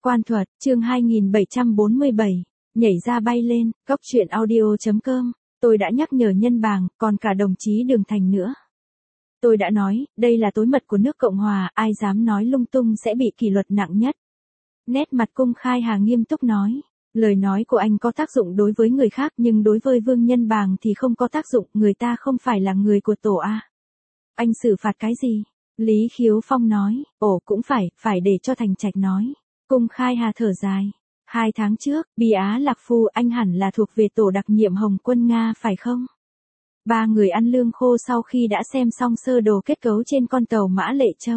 Quan thuật, chương 2747, nhảy ra bay lên, góc truyện audio.com, tôi đã nhắc nhở Nhân Bàng, còn cả đồng chí Đường Thành nữa. Tôi đã nói, đây là tối mật của nước Cộng Hòa, ai dám nói lung tung sẽ bị kỷ luật nặng nhất. Nét mặt Cung Khai Hà nghiêm túc nói, lời nói của anh có tác dụng đối với người khác nhưng đối với Vương Nhân Bàng thì không có tác dụng, người ta không phải là người của tổ A. Anh xử phạt cái gì? Lý Khiếu Phong nói, cũng phải để cho Thành Trạch nói. Cung Khai Hà thở dài. 2 tháng trước, Bi Á Lạc Phu anh hẳn là thuộc về tổ đặc nhiệm Hồng Quân Nga phải không? 3 người ăn lương khô sau khi đã xem xong sơ đồ kết cấu trên con tàu Mã Lệ Châu.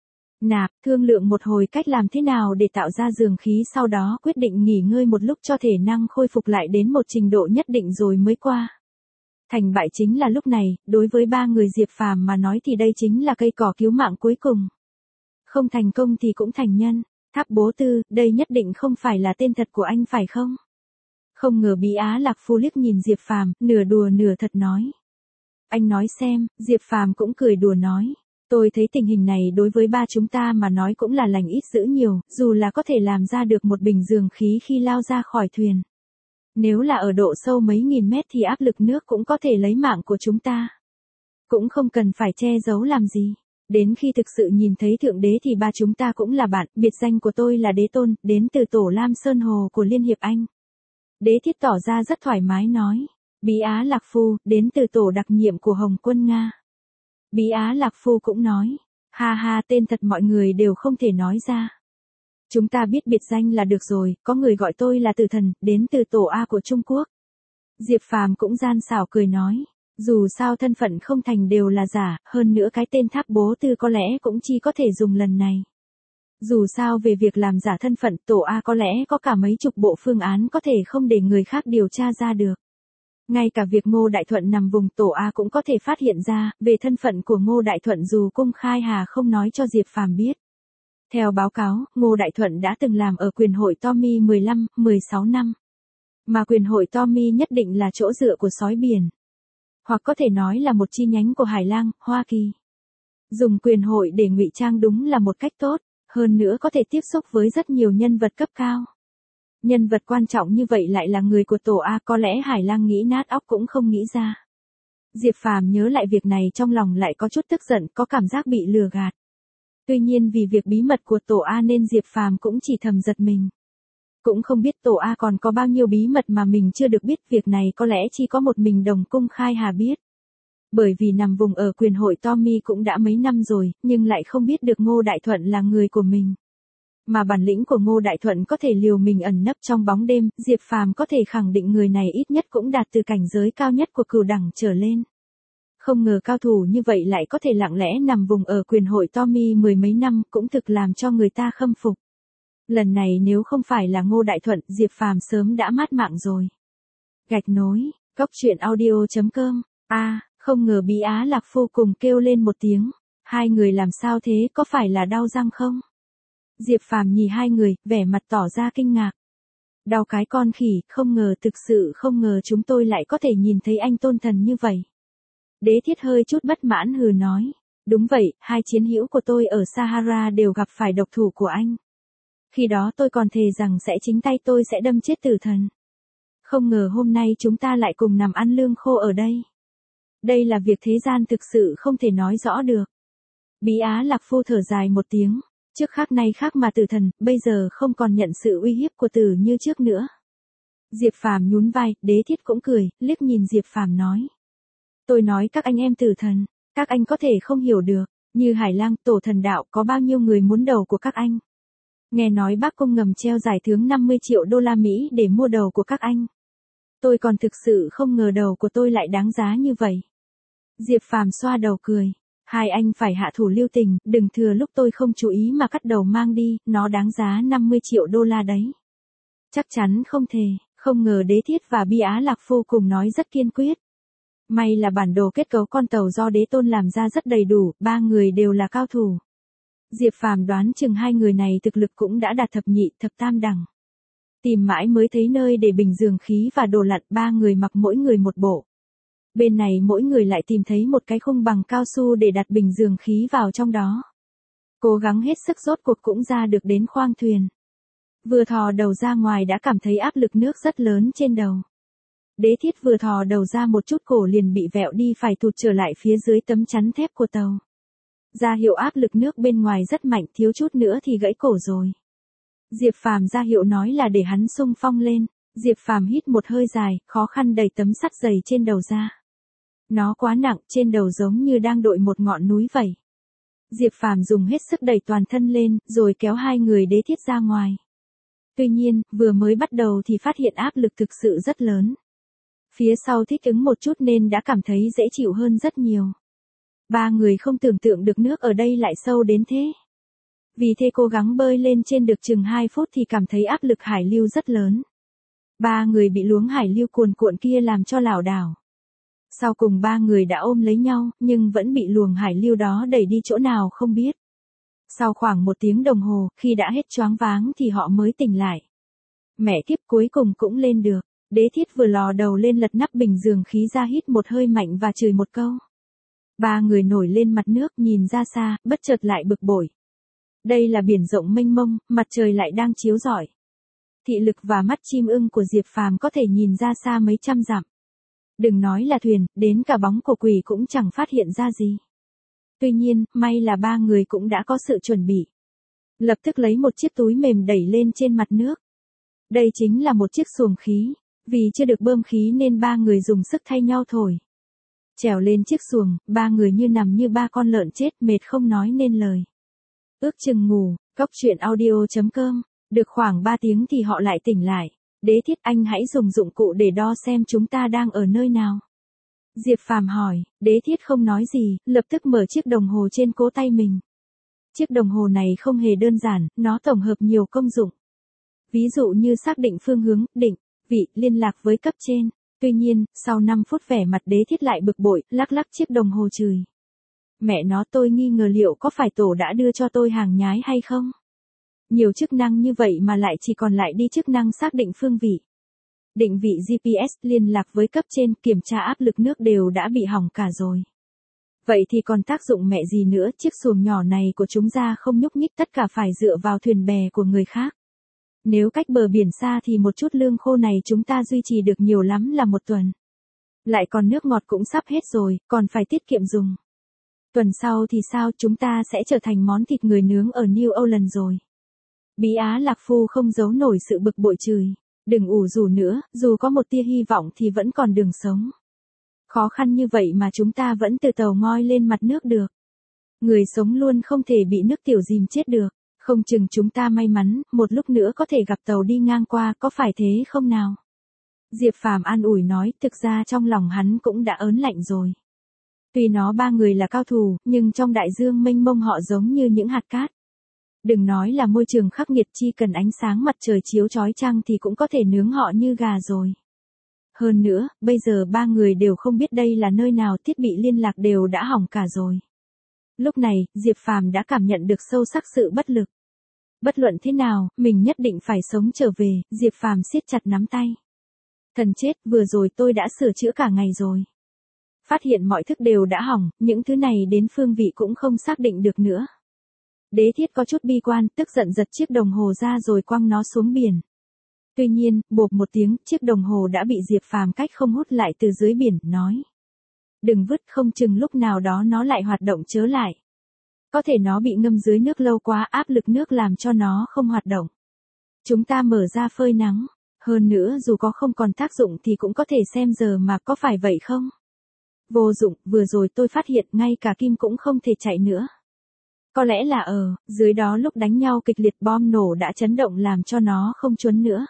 Nạp, thương lượng một hồi cách làm thế nào để tạo ra dường khí, sau đó quyết định nghỉ ngơi một lúc cho thể năng khôi phục lại đến một trình độ nhất định rồi mới qua. Thành bại chính là lúc này, đối với 3 người Diệp Phàm mà nói thì đây chính là cây cỏ cứu mạng cuối cùng. Không thành công thì cũng thành nhân. Tháp Bố Tư, đây nhất định không phải là tên thật của anh phải không? Không ngờ Bi Á Lạc Phu liếc nhìn Diệp Phàm, nửa đùa nửa thật nói. Anh nói xem, Diệp Phàm cũng cười đùa nói. Tôi thấy tình hình này đối với 3 chúng ta mà nói cũng là lành ít dữ nhiều, dù là có thể làm ra được một bình dường khí khi lao ra khỏi thuyền. Nếu là ở độ sâu mấy nghìn mét thì áp lực nước cũng có thể lấy mạng của chúng ta. Cũng không cần phải che giấu làm gì. Đến khi thực sự nhìn thấy Thượng Đế thì 3 chúng ta cũng là bạn, biệt danh của tôi là Đế Tôn, đến từ tổ Lam Sơn Hồ của Liên Hiệp Anh. Đế Thiết tỏ ra rất thoải mái nói. Bi Á Lạc Phu, đến từ tổ đặc nhiệm của Hồng Quân Nga. Bi Á Lạc Phu cũng nói. Ha ha, tên thật mọi người đều không thể nói ra. Chúng ta biết biệt danh là được rồi, có người gọi tôi là Tử Thần, đến từ tổ A của Trung Quốc. Diệp Phàm cũng gian xảo cười nói. Dù sao thân phận không thành đều là giả, hơn nữa cái tên Tháp Bố Tư có lẽ cũng chỉ có thể dùng lần này. Dù sao về việc làm giả thân phận, tổ A có lẽ có cả mấy chục bộ phương án có thể không để người khác điều tra ra được. Ngay cả việc Ngô Đại Thuận nằm vùng tổ A cũng có thể phát hiện ra, về thân phận của Ngô Đại Thuận dù Cung Khai Hà không nói cho Diệp Phàm biết. Theo báo cáo, Ngô Đại Thuận đã từng làm ở quyền hội Tommy 16 năm. Mà quyền hội Tommy nhất định là chỗ dựa của sói biển. Hoặc có thể nói là một chi nhánh của Hải Lang, Hoa Kỳ. Dùng quyền hội để ngụy trang đúng là một cách tốt, hơn nữa có thể tiếp xúc với rất nhiều nhân vật cấp cao. Nhân vật quan trọng như vậy lại là người của tổ A, có lẽ Hải Lang nghĩ nát óc cũng không nghĩ ra. Diệp Phàm nhớ lại việc này trong lòng lại có chút tức giận, có cảm giác bị lừa gạt. Tuy nhiên vì việc bí mật của tổ A nên Diệp Phàm cũng chỉ thầm giật mình. Cũng không biết tổ A còn có bao nhiêu bí mật mà mình chưa được biết, việc này có lẽ chỉ có một mình Đồng Cung Khai Hà biết. Bởi vì nằm vùng ở quyền hội Tommy cũng đã mấy năm rồi, nhưng lại không biết được Ngô Đại Thuận là người của mình. Mà bản lĩnh của Ngô Đại Thuận có thể liều mình ẩn nấp trong bóng đêm, Diệp Phàm có thể khẳng định người này ít nhất cũng đạt từ cảnh giới cao nhất của cửu đẳng trở lên. Không ngờ cao thủ như vậy lại có thể lặng lẽ nằm vùng ở quyền hội Tommy 10 mấy năm, cũng thực làm cho người ta khâm phục. Lần này nếu không phải là Ngô Đại Thuận, Diệp Phàm sớm đã mát mạng rồi. Gạch nối, góc truyện audio.com, không ngờ Bi Á Lạc Phu cùng kêu lên một tiếng. 2 người làm sao thế, có phải là đau răng không? Diệp Phàm nhìn 2 người, vẻ mặt tỏ ra kinh ngạc. Đau cái con khỉ, không ngờ, thực sự không ngờ chúng tôi lại có thể nhìn thấy anh tôn thần như vậy. Đế Thiết hơi chút bất mãn hừ nói. Đúng vậy, 2 chiến hữu của tôi ở Sahara đều gặp phải độc thủ của anh. Khi đó tôi còn thề rằng sẽ chính tay tôi sẽ đâm chết tử thần. Không ngờ hôm nay chúng ta lại cùng nằm ăn lương khô ở đây. Đây là việc thế gian thực sự không thể nói rõ được. Bi Á Lạc Phu thở dài một tiếng. Trước khác nay khác mà tử thần, bây giờ không còn nhận sự uy hiếp của tử như trước nữa. Diệp Phàm nhún vai, Đế Thiết cũng cười, liếc nhìn Diệp Phàm nói. Tôi nói các anh em tử thần, các anh có thể không hiểu được, như Hải Lang, tổ thần đạo, có bao nhiêu người muốn đầu của các anh. Nghe nói bác cung ngầm treo giải thưởng 50 triệu đô la Mỹ để mua đầu của các anh. Tôi còn thực sự không ngờ đầu của tôi lại đáng giá như vậy. Diệp Phàm xoa đầu cười. 2 anh phải hạ thủ lưu tình, đừng thừa lúc tôi không chú ý mà cắt đầu mang đi, nó đáng giá 50 triệu đô la đấy. Chắc chắn không thể, không ngờ Đế Thiết và Bi Á Lạc Phu cùng nói rất kiên quyết. May là bản đồ kết cấu con tàu do Đế Tôn làm ra rất đầy đủ, 3 người đều là cao thủ. Diệp Phàm đoán chừng 2 người này thực lực cũng đã đạt thập nhị, thập tam đẳng. Tìm mãi mới thấy nơi để bình dường khí và đồ lặn, 3 người mặc mỗi người một bộ. Bên này mỗi người lại tìm thấy một cái khung bằng cao su để đặt bình dường khí vào trong đó. Cố gắng hết sức rốt cuộc cũng ra được đến khoang thuyền. Vừa thò đầu ra ngoài đã cảm thấy áp lực nước rất lớn trên đầu. Đế Thiết vừa thò đầu ra một chút cổ liền bị vẹo đi phải tụt trở lại phía dưới tấm chắn thép của tàu. Ra hiệu áp lực nước bên ngoài rất mạnh, thiếu chút nữa thì gãy cổ rồi. Diệp Phàm ra hiệu nói là để hắn xung phong lên. Diệp Phàm hít một hơi dài, khó khăn đẩy tấm sắt dày trên đầu ra. Nó quá nặng, trên đầu giống như đang đội một ngọn núi vậy. Diệp Phàm dùng hết sức đẩy toàn thân lên, rồi kéo hai người Đế Thiết ra ngoài. Tuy nhiên, vừa mới bắt đầu thì phát hiện áp lực thực sự rất lớn. Phía sau thích ứng một chút nên đã cảm thấy dễ chịu hơn rất nhiều. Ba người không tưởng tượng được nước ở đây lại sâu đến thế. Vì thế cố gắng bơi lên trên được chừng 2 phút thì cảm thấy áp lực hải lưu rất lớn. Ba người bị luống hải lưu cuồn cuộn kia làm cho lảo đảo. Sau cùng ba người đã ôm lấy nhau, nhưng vẫn bị luồng hải lưu đó đẩy đi chỗ nào không biết. Sau khoảng 1 tiếng đồng hồ, khi đã hết choáng váng thì họ mới tỉnh lại. Mẹ kiếp, cuối cùng cũng lên được. Đế Thiết vừa lò đầu lên lật nắp bình giường khí ra hít một hơi mạnh và chửi một câu. Ba người nổi lên mặt nước nhìn ra xa, bất chợt lại bực bội. Đây là biển rộng mênh mông, mặt trời lại đang chiếu rọi. Thị lực và mắt chim ưng của Diệp Phàm có thể nhìn ra xa mấy trăm dặm. Đừng nói là thuyền, đến cả bóng của quỷ cũng chẳng phát hiện ra gì. Tuy nhiên, may là ba người cũng đã có sự chuẩn bị. Lập tức lấy một chiếc túi mềm đẩy lên trên mặt nước. Đây chính là một chiếc xuồng khí. Vì chưa được bơm khí nên ba người dùng sức thay nhau thổi. Trèo lên chiếc xuồng, ba người như nằm như ba con lợn chết, mệt không nói nên lời. Ước chừng ngủ, cóc truyện audio.com. Được khoảng 3 tiếng thì họ lại tỉnh lại. Đế Thiết, anh hãy dùng dụng cụ để đo xem chúng ta đang ở nơi nào. Diệp Phàm hỏi. Đế Thiết không nói gì, lập tức mở chiếc đồng hồ trên cổ tay mình. Chiếc đồng hồ này không hề đơn giản, nó tổng hợp nhiều công dụng. Ví dụ như xác định phương hướng, định vị, liên lạc với cấp trên. Tuy nhiên, sau 5 phút vẻ mặt Đế Thiết lại bực bội, lắc lắc chiếc đồng hồ chửi. Mẹ nó, tôi nghi ngờ liệu có phải tổ đã đưa cho tôi hàng nhái hay không? Nhiều chức năng như vậy mà lại chỉ còn lại đi chức năng xác định phương vị. Định vị GPS, liên lạc với cấp trên, kiểm tra áp lực nước đều đã bị hỏng cả rồi. Vậy thì còn tác dụng mẹ gì nữa, chiếc xuồng nhỏ này của chúng ta không nhúc nhích, tất cả phải dựa vào thuyền bè của người khác. Nếu cách bờ biển xa thì một chút lương khô này chúng ta duy trì được nhiều lắm là 1 tuần. Lại còn nước ngọt cũng sắp hết rồi, còn phải tiết kiệm dùng. Tuần sau thì sao, chúng ta sẽ trở thành món thịt người nướng ở New Orleans rồi. Bí Á Lạc Phu không giấu nổi sự bực bội chửi. Đừng ủ rủ nữa, dù có một tia hy vọng thì vẫn còn đường sống. Khó khăn như vậy mà chúng ta vẫn từ tàu ngoi lên mặt nước được. Người sống luôn không thể bị nước tiểu dìm chết được. Không chừng chúng ta may mắn, một lúc nữa có thể gặp tàu đi ngang qua, có phải thế không nào? Diệp Phàm an ủi nói, thực ra trong lòng hắn cũng đã ớn lạnh rồi. Tuy nó ba người là cao thủ, nhưng trong đại dương mênh mông họ giống như những hạt cát. Đừng nói là môi trường khắc nghiệt, chỉ cần ánh sáng mặt trời chiếu chói chang thì cũng có thể nướng họ như gà rồi. Hơn nữa, bây giờ ba người đều không biết đây là nơi nào, thiết bị liên lạc đều đã hỏng cả rồi. Lúc này, Diệp Phàm đã cảm nhận được sâu sắc sự bất lực. Bất luận thế nào, mình nhất định phải sống trở về, Diệp Phàm siết chặt nắm tay. Thần chết, vừa rồi tôi đã sửa chữa cả ngày rồi. Phát hiện mọi thứ đều đã hỏng, những thứ này đến phương vị cũng không xác định được nữa. Đế Thiết có chút bi quan, tức giận giật chiếc đồng hồ ra rồi quăng nó xuống biển. Tuy nhiên, bộp một tiếng, chiếc đồng hồ đã bị Diệp Phàm cách không hút lại từ dưới biển, nói. Đừng vứt, không chừng lúc nào đó nó lại hoạt động trở lại. Có thể nó bị ngâm dưới nước lâu quá, áp lực nước làm cho nó không hoạt động. Chúng ta mở ra phơi nắng. Hơn nữa dù có không còn tác dụng thì cũng có thể xem giờ mà, có phải vậy không? Vô dụng, vừa rồi tôi phát hiện ngay cả kim cũng không thể chạy nữa. Có lẽ là dưới đó lúc đánh nhau kịch liệt bom nổ đã chấn động làm cho nó không chuấn nữa.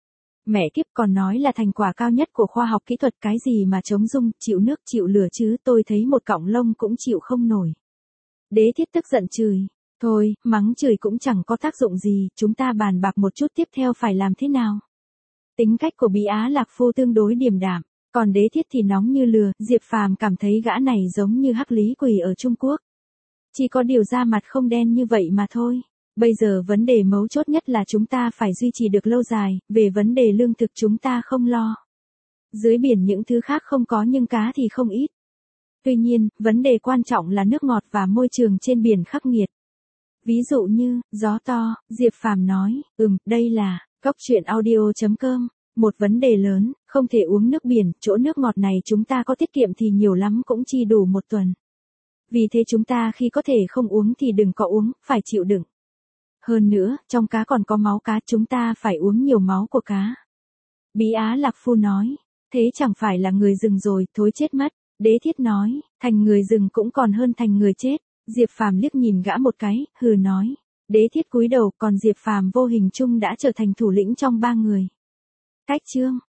Mẹ kiếp, còn nói là thành quả cao nhất của khoa học kỹ thuật, cái gì mà chống rung, chịu nước chịu lửa chứ, tôi thấy một cọng lông cũng chịu không nổi. Đế Thiết tức giận chửi. Thôi, mắng chửi cũng chẳng có tác dụng gì, chúng ta bàn bạc một chút tiếp theo phải làm thế nào. Tính cách của Bí Á Lạc Phu tương đối điềm đạm, còn Đế Thiết thì nóng như lửa. Diệp Phàm cảm thấy gã này giống như Hắc Lý Quỷ ở Trung Quốc. Chỉ có điều da mặt không đen như vậy mà thôi. Bây giờ vấn đề mấu chốt nhất là chúng ta phải duy trì được lâu dài, về vấn đề lương thực chúng ta không lo. Dưới biển những thứ khác không có nhưng cá thì không ít. Tuy nhiên, vấn đề quan trọng là nước ngọt và môi trường trên biển khắc nghiệt. Ví dụ như, gió to, Diệp Phàm nói, đây là, Cóc Truyện Audio.com. Một vấn đề lớn, không thể uống nước biển, chỗ nước ngọt này chúng ta có tiết kiệm thì nhiều lắm cũng chỉ đủ một tuần. Vì thế chúng ta khi có thể không uống thì đừng có uống, phải chịu đựng. Hơn nữa, trong cá còn có máu cá, chúng ta phải uống nhiều máu của cá. Bí Á Lạc Phu nói, thế chẳng phải là người rừng rồi, thối chết mất. Đế Thiết nói, thành người rừng cũng còn hơn thành người chết. Diệp Phàm liếc nhìn gã một cái, hừ nói. Đế Thiết cúi đầu, còn Diệp Phàm vô hình chung đã trở thành thủ lĩnh trong ba người. Cách chương